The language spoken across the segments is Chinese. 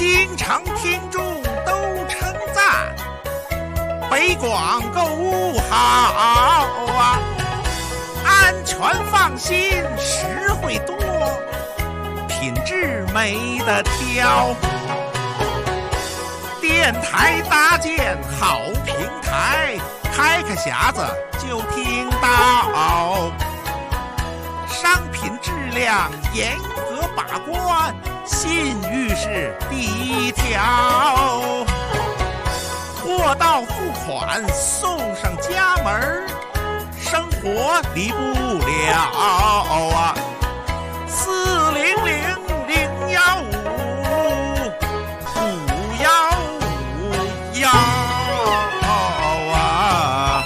经常听众都称赞，北广购物好啊，安全放心，实惠多，品质没得挑。电台搭建好平台，开个匣子就听到，商品质量严格把关，信誉是第一条。货到付款送上家门，生活离不了啊！400-015-515啊！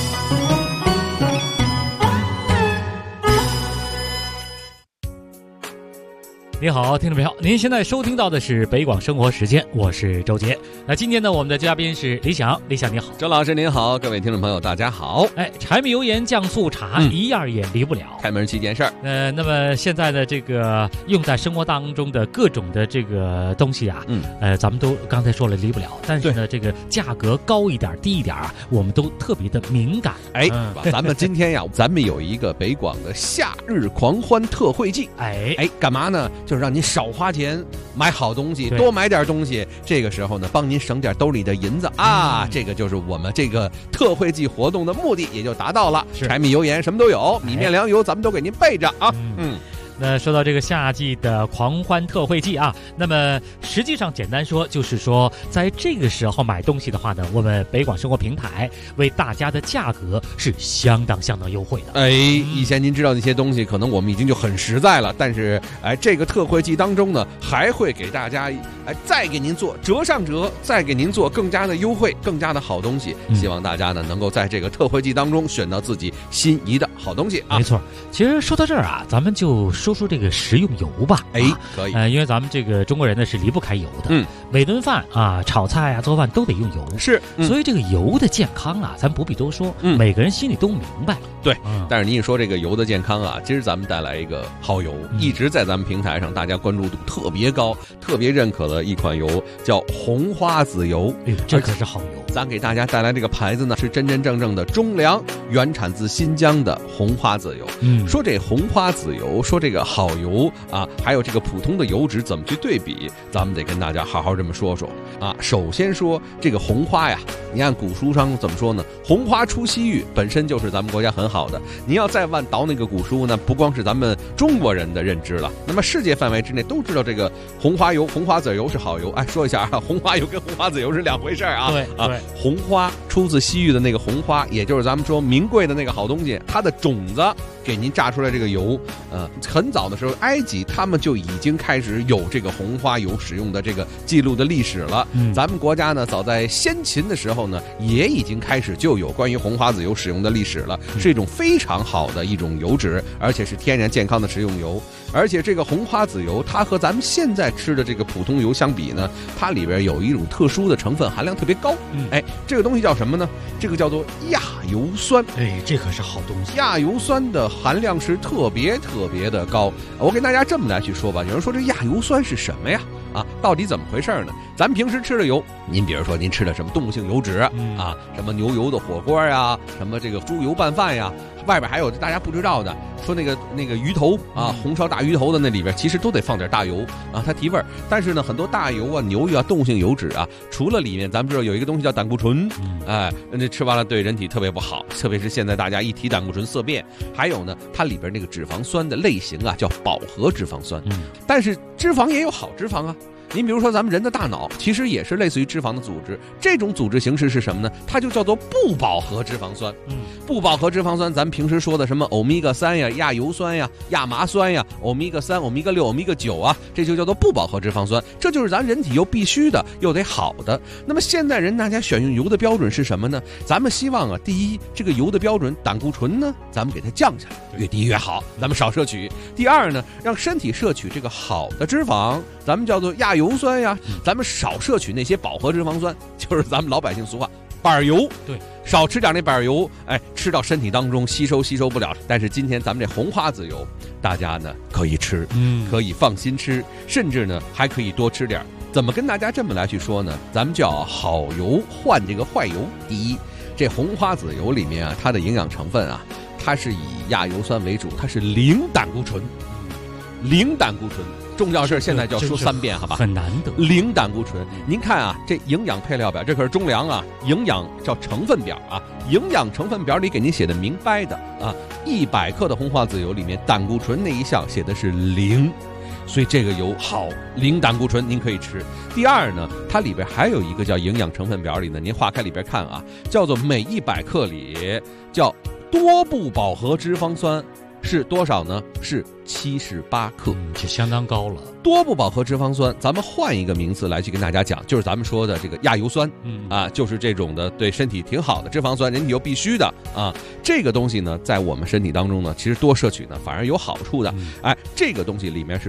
你好，听众朋友，您现在收听到的是北广生活时间，我是周杰。那今天呢，我们的嘉宾是李想，李想你好。 周老师您好，各位听众朋友大家好。 柴米油盐酱醋茶，一样也离不了。 开门7件事儿。 那么现在的这个用在生活当中的各种的这个东西啊，咱们都刚才说了离不了，但是呢，这个价格高一点低一点啊，我们都特别的敏感。 咱们今天呀，咱们有一个北广的夏日狂欢特惠季。干嘛呢？就是让您少花钱买好东西，多买点东西。这个时候呢，帮您省点兜里的银子啊，这个就是我们这个特惠季活动的目的，也就达到了。柴米油盐什么都有，米面粮油咱们都给您备着啊。 那说到这个夏季的狂欢特惠季啊，那么实际上简单说就是说，在这个时候买东西的话呢，我们北广生活平台为大家的价格是相当优惠的。 以前您知道那些东西可能我们已经就很实在了，但是这个特惠季当中呢，还会给大家再给您做折上折，再给您做更加的优惠，更加的好东西。希望大家呢能够在这个特惠季当中选到自己心仪的好东西啊。 没错，其实说到这儿啊，咱们就说说这个食用油吧。 可以。 因为咱们这个中国人呢是离不开油的。每顿饭啊，炒菜啊，做饭都得用油。 是。 所以这个油的健康啊，咱不必多说，每个人心里都明白。 对。但是您一说这个油的健康啊，今儿咱们带来一个好油，一直在咱们平台上大家关注度特别高，特别认可的一款油叫红花籽油。 这可是好油。 咱给大家带来这个牌子呢，是真真正正的中粮，原产自新疆的红花籽油。说这红花籽油，说这个好油啊，还有这个普通的油脂怎么去对比，咱们得跟大家好好这么说说啊。首先说这个红花呀，你按古书上怎么说呢？红花出西域，本身就是咱们国家很好的。你要再往倒那个古书呢，不光是咱们中国人的认知了，那么世界范围之内都知道这个红花油、红花籽油是好油。说一下啊，红花油跟红花籽油是两回事啊。 对。 红花出自西域的那个红花，也就是咱们说名贵的那个好东西，它的种子给您榨出来这个油，很早的时候，埃及他们就已经开始有这个红花油使用的这个记录的历史了。咱们国家呢，早在先秦的时候呢，也已经开始就有关于红花籽油使用的历史了，是一种非常好的一种油脂，而且是天然健康的食用油。而且这个红花籽油，它和咱们现在吃的这个普通油相比呢，它里边有一种特殊的成分含量特别高。这个东西叫什么呢？这个叫做亚油酸。 这可是好东西。 亚油酸的含量是特别的高。我给大家这么来去说吧，有人说这亚油酸是什么呀？到底怎么回事呢？咱们平时吃的油，您比如说您吃的什么动物性油脂什么牛油的火锅呀，什么这个猪油拌饭呀，外边还有大家不知道的，说那个鱼头啊，红烧大鱼头的那里边其实都得放点大油啊，它提味儿。但是呢，很多大油啊、牛油啊、动物性油脂啊，除了里面咱们知道有一个东西叫胆固醇，那吃完了对人体特别不好，特别是现在大家一提胆固醇色变。还有呢，它里边那个脂肪酸的类型啊，叫饱和脂肪酸。但是脂肪也有好脂肪啊。您比如说咱们人的大脑其实也是类似于脂肪的组织，这种组织形式是什么呢？它就叫做不饱和脂肪酸。不饱和脂肪酸咱们平时说的什么欧米伽3呀、亚油酸呀、亚麻酸呀、欧米伽3、欧米伽6、欧米伽9啊，这就叫做不饱和脂肪酸。这就是咱人体又必须的又得好的。那么现在人大家选用油的标准是什么呢？咱们希望啊，第一，这个油的标准胆固醇呢，咱们给它降下来，越低越好，咱们少摄取。第二呢，让身体摄取这个好的脂肪，咱们叫做亚油酸呀，咱们少摄取那些饱和脂肪酸，就是咱们老百姓俗话板油。 对， 少吃点那板油，吃到身体当中吸收不了。但是今天咱们这红花籽油，大家呢可以吃，可以放心吃，甚至呢还可以多吃点怎么跟大家这么来去说呢？咱们叫好油换这个坏油。第一，这红花籽油里面啊，它的营养成分啊，它是以亚油酸为主，它是零胆固醇，零胆固醇。重要事现在就要说3遍，好吧？ 很难得， 零胆固醇。您看啊，这营养配料表，这可是中粮啊，营养叫成分表啊，营养成分表里给您写的明白的啊，100克的红花籽油里面胆固醇那一项写的是0，所以这个油好，零胆固醇您可以吃。第二呢，它里边还有一个叫营养成分表里呢，您划开里边看啊，叫做每100克里叫多不饱和脂肪酸是多少呢？是78克， 就相当高了。 多不饱和脂肪酸，咱们换一个名字来去跟大家讲，就是咱们说的这个亚油酸，就是这种的对身体挺好的脂肪酸，人体又必须的啊。这个东西呢，在我们身体当中呢，其实多摄取呢反而有好处的。这个东西里面是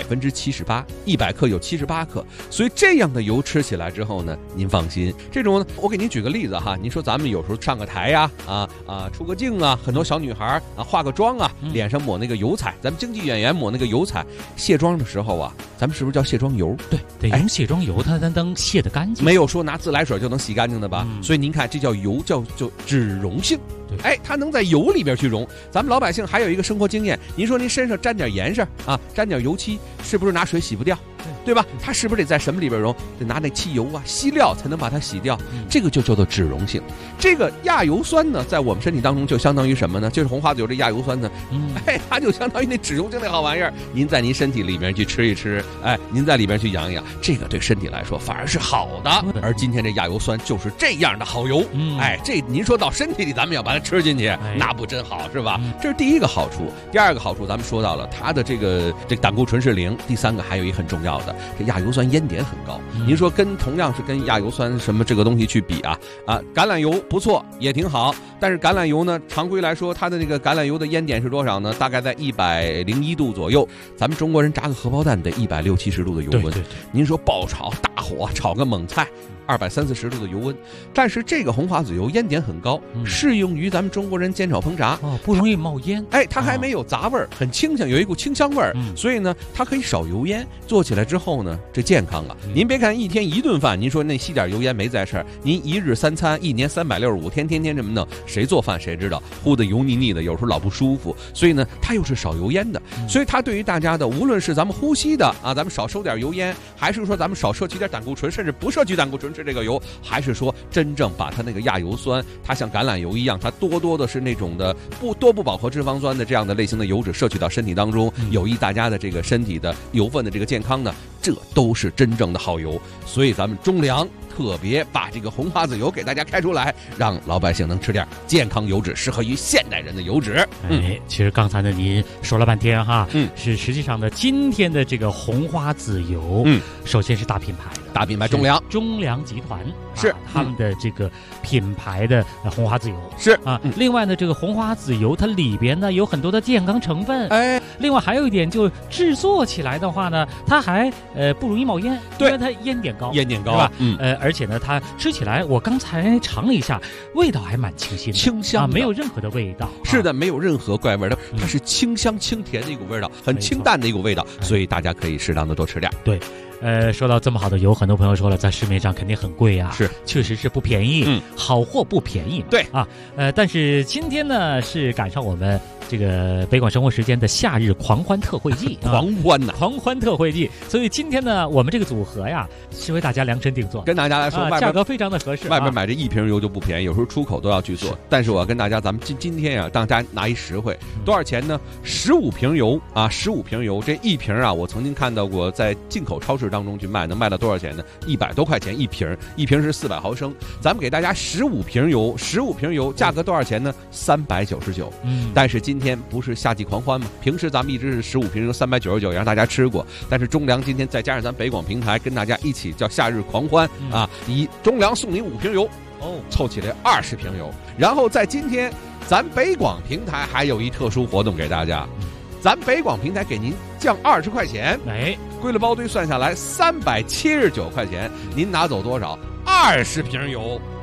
78%，100克有78克，所以这样的油吃起来之后呢，您放心。这种我给您举个例子哈，您说咱们有时候上个台呀，出个镜啊，很多小女孩啊化个妆啊，脸上抹那个油彩，咱们京剧演员抹那个油彩，卸妆的时候啊，咱们是不是叫卸妆油？ 对，得用卸妆油，它才能卸得干净。 没有说拿自来水就能洗干净的吧？所以您看，这叫油，叫脂溶性。它能在油里边去溶。咱们老百姓还有一个生活经验，您说您身上沾点盐啊，沾点油漆，是不是拿水洗不掉？对吧？它是不是得在什么里边溶？得拿那汽油啊、稀料才能把它洗掉。这个就叫做脂溶性。这个亚油酸呢，在我们身体当中就相当于什么呢？就是红花籽油这亚油酸呢，它就相当于那脂溶性那好玩意儿。您在您身体里面去吃一吃，您在里边去养一养，这个对身体来说反而是好的。而今天这亚油酸就是这样的好油。这您说到身体里，咱们要把它吃进去，那不真好是吧？这是第一个好处。第二个好处，咱们说到了它的这个胆固醇是0。第三个还有一个很重要的，这亚油酸烟点很高。您说同样是跟亚油酸什么这个东西去比啊，橄榄油不错，也挺好。但是橄榄油呢，常规来说，它的那个橄榄油的烟点是多少呢？大概在101度左右。咱们中国人炸个荷包蛋得160-170度的油温。您说爆炒大火炒个猛菜，230-240度的油温。但是这个红花籽油烟点很高，适用于咱们中国人煎炒烹炸， 不容易冒烟。 它还没有杂味儿，很清香，有一股清香味儿。所以呢，它可以少油烟。做起来之后呢，这健康啊！您别看一天1顿饭，您说那吸点油烟没在事儿，您1日3餐，1年365天，天天这么弄，谁做饭谁知道，糊得油腻腻的，有时候老不舒服。所以呢，它又是少油烟的，所以它对于大家的，无论是咱们呼吸的啊，咱们少收点油烟，还是说咱们少摄取点胆固醇，甚至不摄取胆固醇吃这个油，还是说真正把它那个亚油酸，它像橄榄油一样，它多的是那种的不饱和脂肪酸的这样的类型的油脂摄取到身体当中，有益大家的这个身体的油分的这个健康呢，这都是真正的好油。所以咱们中粮特别把这个红花籽油给大家开出来，让老百姓能吃点健康油脂，适合于现代人的油脂。 其实刚才呢您说了半天哈，是实际上呢今天的这个红花籽油，首先是大品牌的， 大品牌中粮集团是他们的这个品牌的红花籽油是另外呢，这个红花籽油它里边呢有很多的健康成分，另外还有一点就是制作起来的话呢，它还不容易冒烟，因为它烟点高， 是吧？ 而且呢，它吃起来我刚才尝了一下，味道还蛮清新的， 清香没有任何的味道。 是的，没有任何怪味的，它是清香清甜的一股味道，很清淡的一股味道，所以大家可以适当的多吃点。 对。说到这么好的油，很多朋友说了，在市面上肯定很贵啊， 是， 确实是不便宜，好货不便宜嘛， 对啊，但是今天呢是赶上我们这个北广生活时间的夏日狂欢特惠季，狂欢特惠季，所以今天呢，我们这个组合呀是为大家量身定做， 跟大家来说， 价格非常的合适， 外边买这1瓶油就不便宜，有时候出口都要去做，但是我要跟大家，咱们今天呀，大家拿一实惠，多少钱呢？15瓶油啊，15瓶油，这1瓶啊，我曾经看到过在进口超市当中去卖，能卖到多少钱呢？100多块钱1瓶，1瓶是400毫升。咱们给大家15瓶油，价格多少钱呢？399。但是今天不是夏季狂欢吗？平时咱们一直是15瓶油399，让大家吃过。但是中粮今天再加上咱北广平台，跟大家一起叫夏日狂欢啊！以中粮送你5瓶油，凑起来20瓶油。然后在今天，咱北广平台还有一特殊活动给大家。咱北广平台给您降20块钱，归了包堆算下来379块钱，您拿走多少？20瓶油。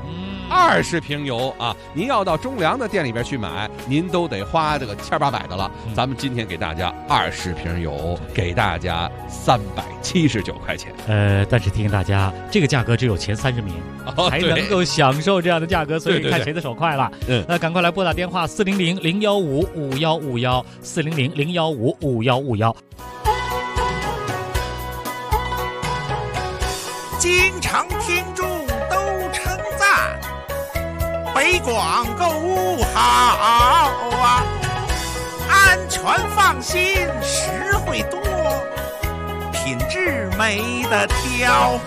20瓶油啊，您要到中粮的店里边去买，您都得花这个1800的了。咱们今天给大家20瓶油，给大家379块钱。 但是提醒大家，这个价格只有前30名才能够享受这样的价格，所以看谁的手快了。那赶快来拨打电话400-015-5151，400-015-5151。 经常听众都称赞北广购物好啊，安全放心，实惠多，品质没得挑。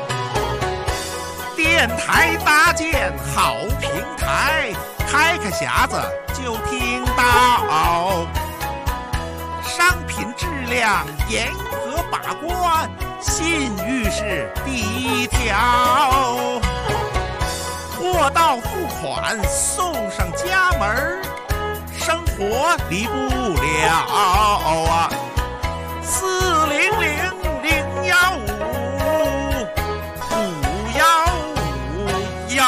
电台搭建好平台，开个匣子就听到，商品质量严格把关，信誉是第一条。货到付款送上家门，生活离不了啊。400-015-5151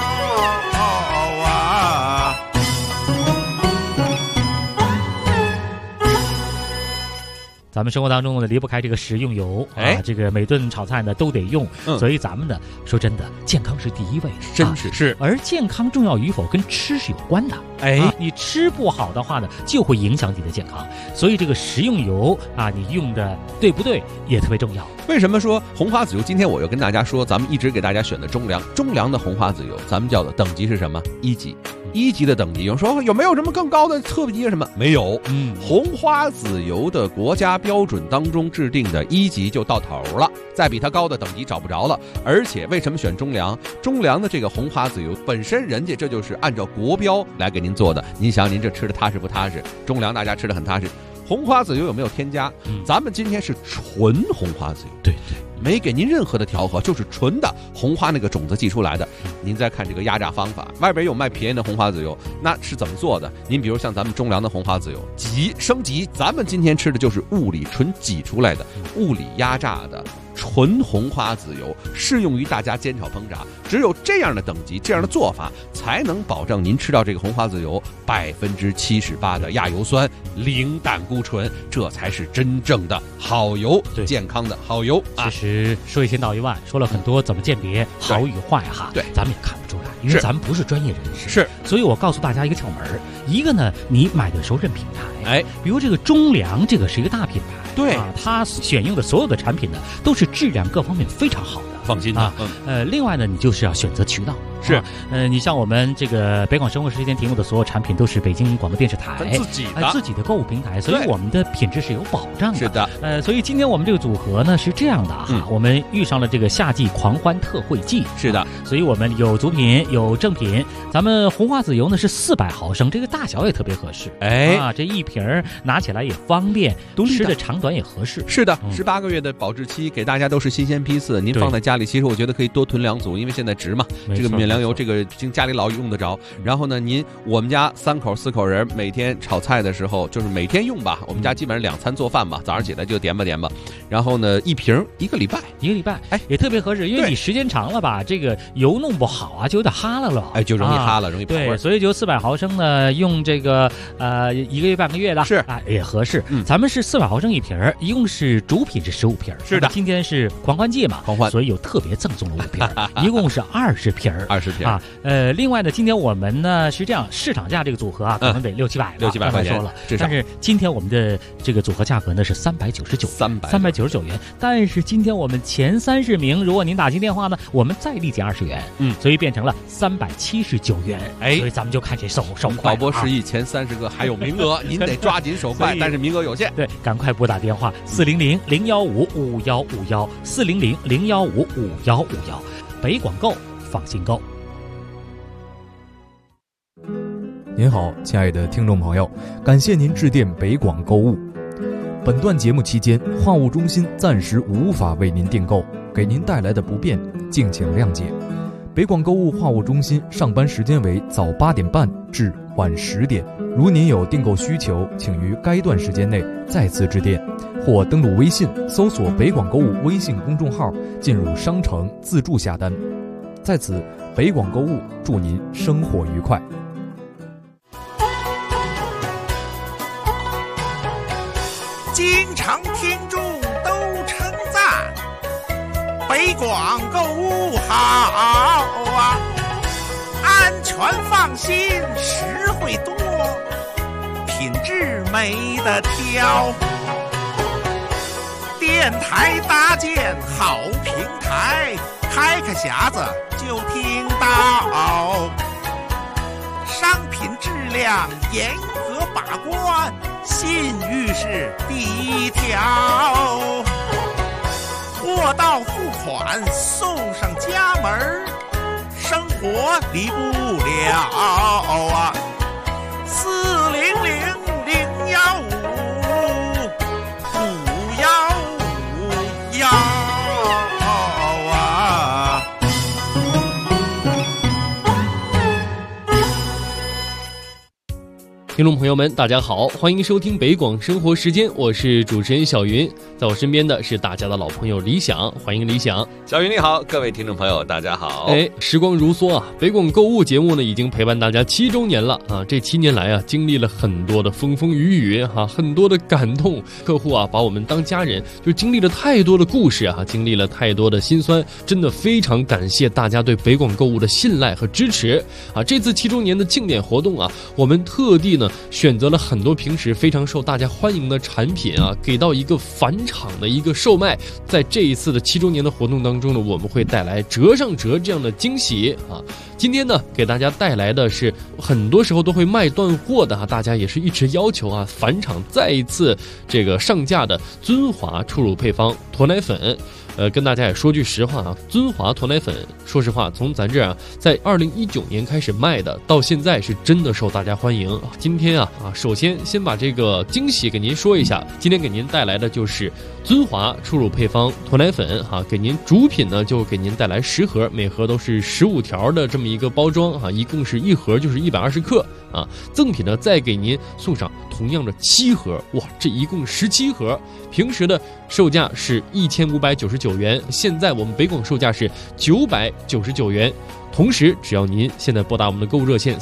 啊。 咱们生活当中呢离不开这个食用油啊，这个每顿炒菜呢都得用，所以咱们呢说真的，健康是第一位， 真是。 而健康重要与否跟吃是有关的，你吃不好的话呢，就会影响你的健康，所以这个食用油啊，你用的对不对也特别重要。 为什么说红花籽油？今天我又跟大家说，咱们一直给大家选的中粮的红花籽油，咱们叫的等级是什么？1级。1级的等级，有人说有没有什么更高的特级什么？没有。红花籽油的国家标准当中制定的1级就到头了，再比它高的等级找不着了。而且为什么选中粮？中粮的这个红花籽油本身人家这就是按照国标来给您做的，您想您这吃的踏实不踏实？中粮大家吃的很踏实。红花籽油有没有添加？咱们今天是纯红花籽油，对，没给您任何的调和，就是纯的红花那个种子寄出来的。您再看这个压榨方法，外边有卖便宜的红花籽油，那是怎么做的？您比如像咱们中粮的红花籽油，升级，咱们今天吃的就是物理纯挤出来的，物理压榨的纯红花籽油，适用于大家煎炒烹炸。只有这样的等级，这样的做法，才能保证您吃到这个红花籽油78%的亚油酸，0胆固醇，这才是真正的好油，健康的好油啊！ 其实说一千道一万，说了很多怎么鉴别好与坏哈，咱们也看不出来，因为咱们不是专业人士，所以我告诉大家一个窍门，一个呢，你买的时候认品牌，比如这个中粮，这个是一个大品牌，它选用的所有的产品呢，都是质量各方面非常好的。 放心啊， 另外呢，你就是要选择渠道，你像我们这个北广生活时间提供的所有产品都是北京广播电视台自己的购物平台，所以我们的品质是有保障的。 是的， 所以今天我们这个组合呢是这样的哈，我们遇上了这个夏季狂欢特惠季， 是的， 所以我们有组品有正品，咱们红花籽油呢是400毫升，这个大小也特别合适，这一瓶拿起来也方便，吃的长短也合适。 是的，18个月的保质期，给大家都是新鲜批次，您放在家里，其实我觉得可以多囤2组，因为现在值嘛，这个免粮油这个家里老用得着。然后呢，我们家3口4口人每天炒菜的时候，就是每天用吧，我们家基本上2餐做饭吧，早上起来就点吧。然后呢，一瓶1个礼拜， 也特别合适，因为你时间长了吧，这个油弄不好啊，就有点哈了， 就容易哈了，容易跑味。 对，所以就400毫升呢，用这个1个月半个月的也合适。咱们是400毫升一瓶，一共是主品是15瓶， 是的。 今天是狂欢季嘛，所以有特别赠送了5瓶，一共是20瓶啊。另外呢，今天我们呢是这样，市场价这个组合啊，可能得600-700块钱说了，但是今天我们的这个组合价格呢是399元，但是今天我们前30名，如果您打进电话呢，我们再立减20元，所以变成了379元，所以咱们就看谁手快。 导播示意前30个还有名额，您得抓紧手快，但是名额有限， 对，赶快拨打电话400-015-5151，400-015-5151，北广购，放心购。 您好，亲爱的听众朋友，感谢您致电北广购物。本段节目期间，话务中心暂时无法为您订购，给您带来的不便，敬请谅解。北广购物话务中心上班时间为早8点半至晚10点，如您有订购需求，请于该段时间内再次致电，或登录微信搜索北广购物微信公众号，进入商城自助下单。在此北广购物祝您生活愉快。 经常听众都称赞北广购物好啊，安全放心，实惠多，品质没得挑。电台搭建好平台，开匣子就听到，商品质量严格把关，信誉是第一条。货到付款送上家门，生活离不了啊！400-015-515啊！ 听众朋友们，大家好，欢迎收听北广生活时间，我是主持人小云，在我身边的是大家的老朋友李想，欢迎李想。 小云你好，各位听众朋友大家好。 时光如梭啊，北广购物节目呢已经陪伴大家7周年了啊，这7年来啊，经历了很多的风风雨雨哈，很多的感动，客户啊把我们当家人，就经历了太多的故事啊，经历了太多的辛酸，真的非常感谢大家对北广购物的信赖和支持啊！这次7周年的庆典活动啊，我们特地呢选择了很多平时非常受大家欢迎的产品啊，给到一个返场的一个售卖。在这一次的7周年的活动当中呢，我们会带来折上折这样的惊喜啊。今天呢，给大家带来的是很多时候都会卖断货的大家也是一直要求啊，返场再一次这个上架的尊华初乳配方驼奶粉。跟大家也说句实话啊，尊华驼奶粉，说实话，从咱这儿在2019年开始卖的，到现在是真的受大家欢迎。今天首先先把这个惊喜给您说一下，今天给您带来的就是尊华初乳配方驼奶粉给您主品呢就给您带来10盒，每盒都是15条的这么一个包装一共是1盒就是120克啊，赠品呢再给您送上同样的7盒，哇，这一共17盒，平时的售价是1599元，现在我们北广售价是999元。同时，只要您现在拨打我们的购物热线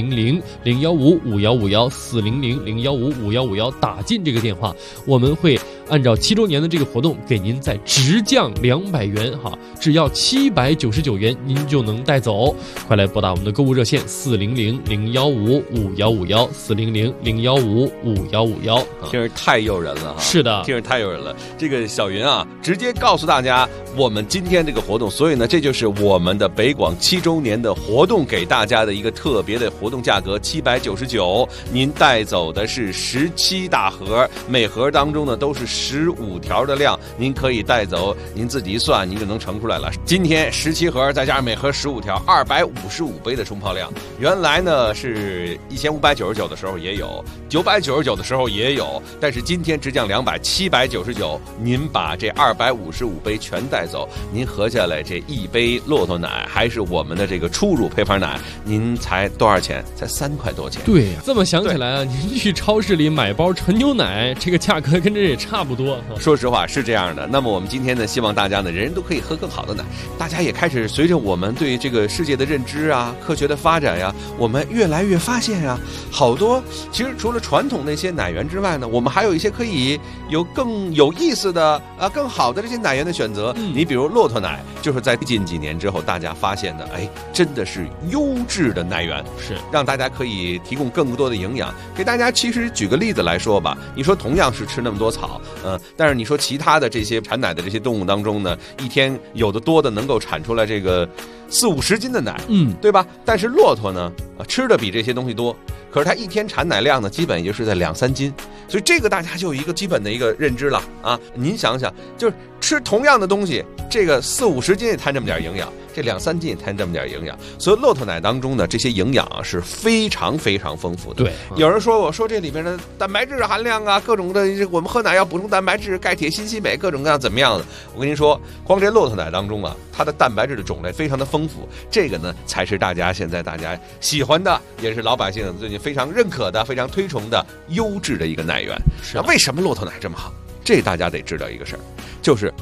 400-015-5151，400-015-5151，打进这个电话，我们会按照7周年的这个活动给您再直降200元只要799元您就能带走。快来拨打我们的购物热线400-015-5151，400-015-5151。 听着太诱人了是的， 听着太诱人了。这个小云啊，直接告诉大家我们今天这个活动，所以呢，这就是我们的北广7周年的活动给大家的一个特别的活动价格，799，您带走的是17大盒，每盒当中呢都是15条的量，您可以带走，您自己一算，您就能乘出来了。今天17盒再加上每盒15条，255杯的冲泡量。原来呢是1599的时候也有，999的时候也有，但是今天直降200，799，您把这255杯全带走，您合下来这一杯骆驼奶还是我们的这个初乳配方奶，您才多少钱？才3块多钱。 对呀，这么想起来啊，您去超市里买包纯牛奶，这个价格跟这也差不多。 说实话是这样的。那么我们今天呢，希望大家呢，人人都可以喝更好的奶。大家也开始随着我们对这个世界的认知啊，科学的发展呀，我们越来越发现呀，好多其实除了传统那些奶源之外呢，我们还有一些可以有更有意思的更好的这些奶源的选择。你比如骆驼奶，就是在近几年之后，大家发现的，真的是优质的奶源， 是让大家可以提供更多的营养给大家。其实举个例子来说吧，你说同样是吃那么多草，但是你说其他的这些产奶的这些动物当中呢，一天有的多的能够产出来这个40-50斤的奶，对吧？但是骆驼呢，吃的比这些东西多，可是它一天产奶量呢，基本也就是在2-3斤，所以这个大家就有一个基本的一个认知了啊。您想想，就是吃同样的东西，这个40-50斤也摊这么点营养，这2-3斤也摊这么点营养，所以骆驼奶当中呢，这些营养是非常非常丰富的。 对， 有人说我说这里面的蛋白质含量啊，各种的，我们喝奶要补充蛋白质、钙、铁、锌、硒、镁，各种各样怎么样的？我跟您说，光这骆驼奶当中啊，它的蛋白质的种类非常的丰富，这个呢才是大家现在大家喜欢的，也是老百姓最近非常认可的、非常推崇的优质的一个奶源。那为什么骆驼奶这么好？这大家得知道一个事儿，就是骆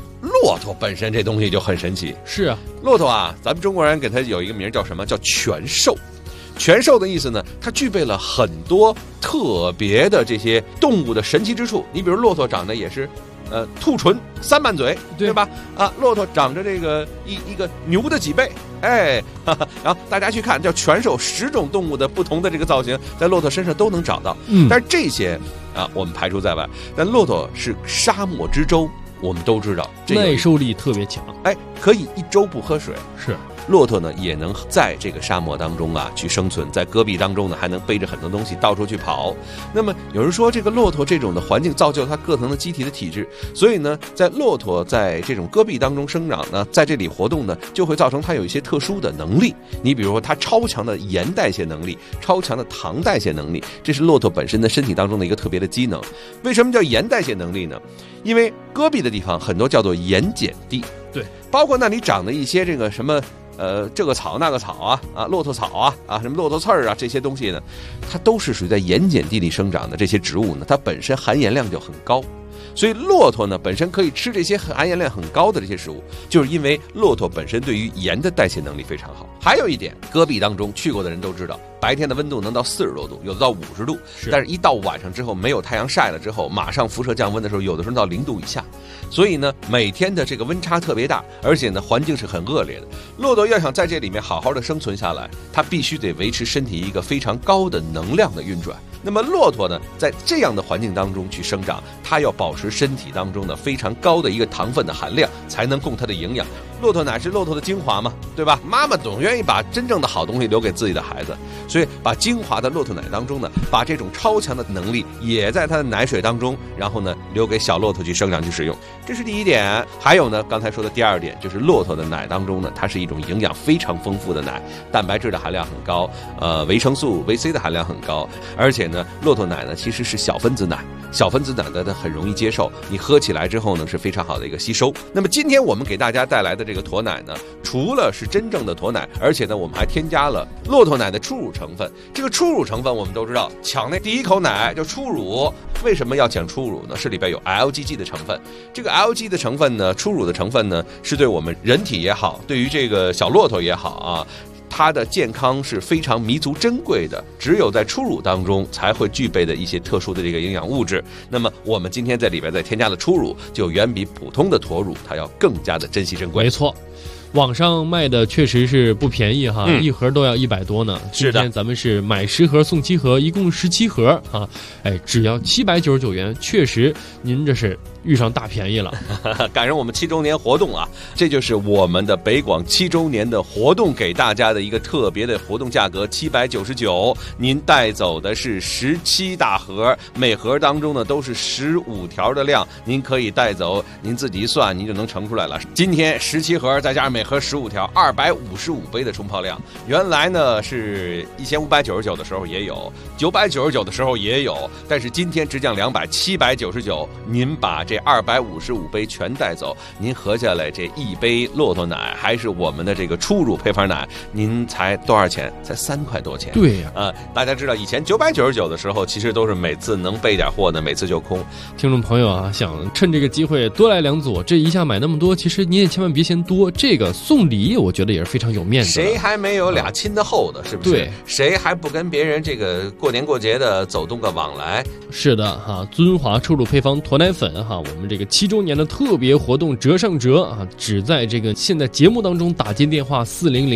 骆驼本身这东西就很神奇。 是啊， 骆驼啊，咱们中国人给它有一个名叫什么？叫全兽。全兽的意思呢，它具备了很多特别的这些动物的神奇之处。你比如骆驼长得也是，兔唇3瓣嘴，对吧？啊，骆驼长着这个一个牛的几倍，哎，然后大家去看叫全兽，10种动物的不同的这个造型，在骆驼身上都能找到。但是这些啊，我们排除在外。但骆驼是沙漠之舟，我们都知道， 耐受力特别强， 哎，可以1周不喝水。 是。 骆驼呢也能在这个沙漠当中啊去生存，在戈壁当中呢还能背着很多东西到处去跑。那么有人说这个骆驼这种的环境造就它各层的机体的体质，所以呢在骆驼在这种戈壁当中生长呢，在这里活动呢，就会造成它有一些特殊的能力。你比如说它超强的盐代谢能力，超强的糖代谢能力，这是骆驼本身的身体当中的一个特别的机能。为什么叫盐代谢能力呢？因为戈壁的地方很多叫做盐碱地， 对， 包括那里长的一些这个什么这个草那个草啊，骆驼草啊，什么骆驼刺儿啊，这些东西呢，它都是属于在盐碱地里生长的。这些植物呢，它本身含盐量就很高，所以骆驼呢本身可以吃这些含盐量很高的这些食物，就是因为骆驼本身对于盐的代谢能力非常好。还有一点，戈壁当中去过的人都知道，白天的温度能到40多度，有的到50度，但是一到晚上之后，没有太阳晒了之后，马上辐射降温的时候，有的时候到0度以下。所以呢，每天的这个温差特别大，而且呢，环境是很恶劣的。骆驼要想在这里面好好的生存下来，它必须得维持身体一个非常高的能量的运转。那么骆驼呢，在这样的环境当中去生长，它要保持身体当中的非常高的一个糖分的含量，才能供它的营养。骆驼奶是骆驼的精华嘛，对吧？妈妈总愿意把真正的好东西留给自己的孩子，所以把精华的骆驼奶当中呢，把这种超强的能力也在它的奶水当中，然后呢留给小骆驼去生长去使用，这是第一点。还有呢，刚才说的第2点，就是骆驼的奶当中呢，它是一种营养非常丰富的奶，蛋白质的含量很高，维生素 VC 的含量很高，而且呢，骆驼奶呢其实是小分子奶，小分子奶的它很容易接受，你喝起来之后呢是非常好的一个吸收。那么今天我们给大家带来的这个驼奶呢，除了是真正的驼奶，而且呢我们还添加了骆驼奶的初乳成分。这个初乳成分我们都知道，抢那第1口奶就初乳，为什么要讲初乳呢？是里边有 LGG 的成分。这个 LGG 的成分呢，初乳的成分呢，是对我们人体也好，对于这个小骆驼也好啊，它的健康是非常弥足珍贵的，只有在初乳当中才会具备的一些特殊的这个营养物质。那么我们今天在里边再添加了初乳，就远比普通的驼乳它要更加的珍惜珍贵。 没错，网上卖的确实是不便宜哈，一盒都要100多呢。 是的， 今天咱们是买10盒送7盒，一共17盒啊，哎，只要799元，确实您这是遇上大便宜了。 赶上我们7周年活动啊，这就是我们的北广7周年的活动给大家的一个特别的活动价格，799，您带走的是17大盒，每盒当中呢都是15条的量，您可以带走，您自己一算，您就能乘出来了。今天17盒再加上每盒15条，255杯的冲泡量。原来呢是1599的时候也有，999的时候也有，但是今天直降200，799，您把这255杯全带走，您合下来这一杯骆驼奶还是我们的这个初乳配方奶，您才多少钱？才3块多钱。 对呀， 大家知道以前999的时候，其实都是每次能备点货的，每次就空。 听众朋友啊，想趁这个机会多来2组，这一下买那么多，其实你也千万别嫌多。这个送礼，我觉得也是非常有面子的。 谁还没有俩亲的厚的，是不是？ 对， 谁还不跟别人这个过年过节的走动个往来？ 是的哈，尊华初乳配方驼奶粉哈，我们这个7周年的特别活动折上折啊，只在这个现在节目当中打进电话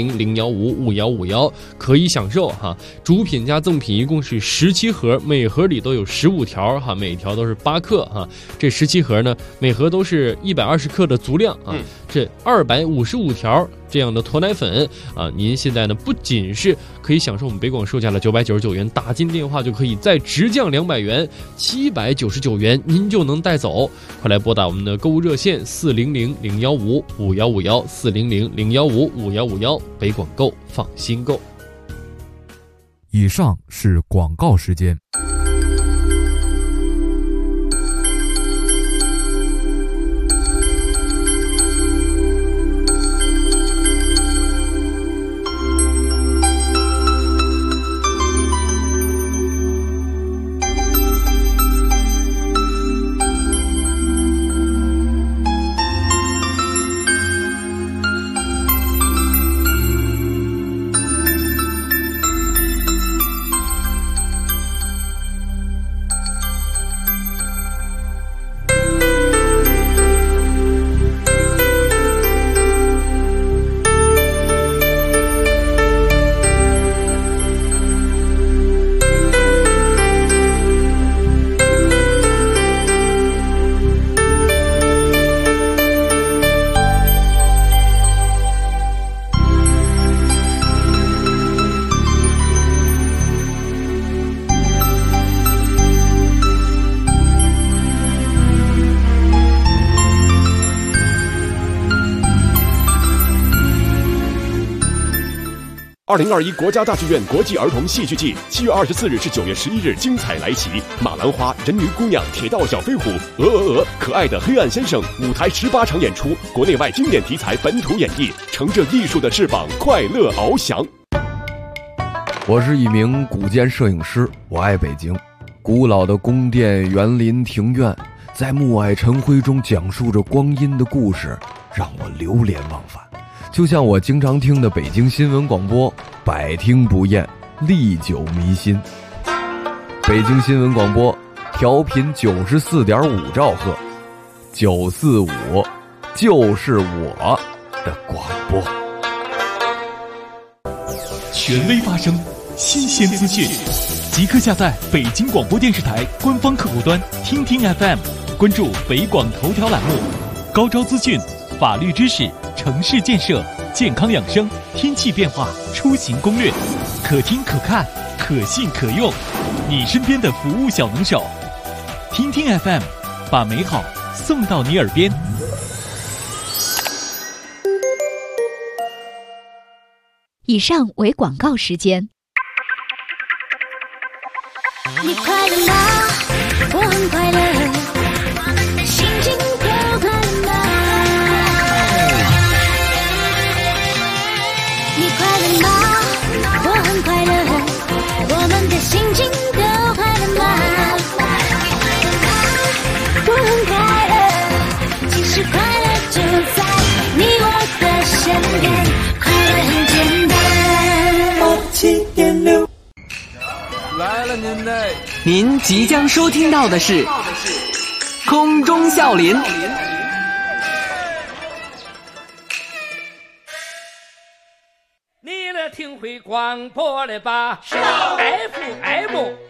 400-015-5151可以享受哈。主品加赠品一共是17盒，每盒里都有15条哈，每条都是8克哈。这17盒呢，每盒都是120克的足量啊。这255条这样的驼奶粉啊，您现在呢不仅是可以享受我们北广售价的999元，打进电话就可以再直降200元，799元您就能带走。快来拨打我们的购物热线400-015-5151，400-015-5151，北广购，放心购。 以上是广告时间。 2021国家大剧院国际儿童戏剧季7月24日至9月11日精彩来袭，马兰花、人鱼姑娘、铁道小飞虎、可爱的黑暗先生，舞台18场演出，国内外经典题材本土演绎，乘着艺术的翅膀，快乐翱翔。 我是一名古建摄影师，我爱北京。古老的宫殿、园林、庭院，在暮霭晨辉中讲述着光阴的故事，让我流连忘返。就像我经常听的北京新闻广播，百听不厌，历久弥新。北京新闻广播调频94.5兆赫，945就是我的广播。 权威发声，新鲜资讯，即刻下载北京广播电视台官方客户端听听 FM， 关注北广头条栏目，高招资讯、法律知识、城市建设、健康养生、天气变化、出行攻略，可听可看，可信可用，你身边的服务小能手。听听 FM， 把美好送到你耳边。 以上为广告时间。 你快乐吗？我很快乐，心情都快乐吗？你快乐吗？我很快乐，我们的心情都快乐吗？我很快乐，其实快乐就在你我的身边，快乐很简单。87.6 来了您即将收听到的是空中笑林。 你来听会广播了吧？是 FM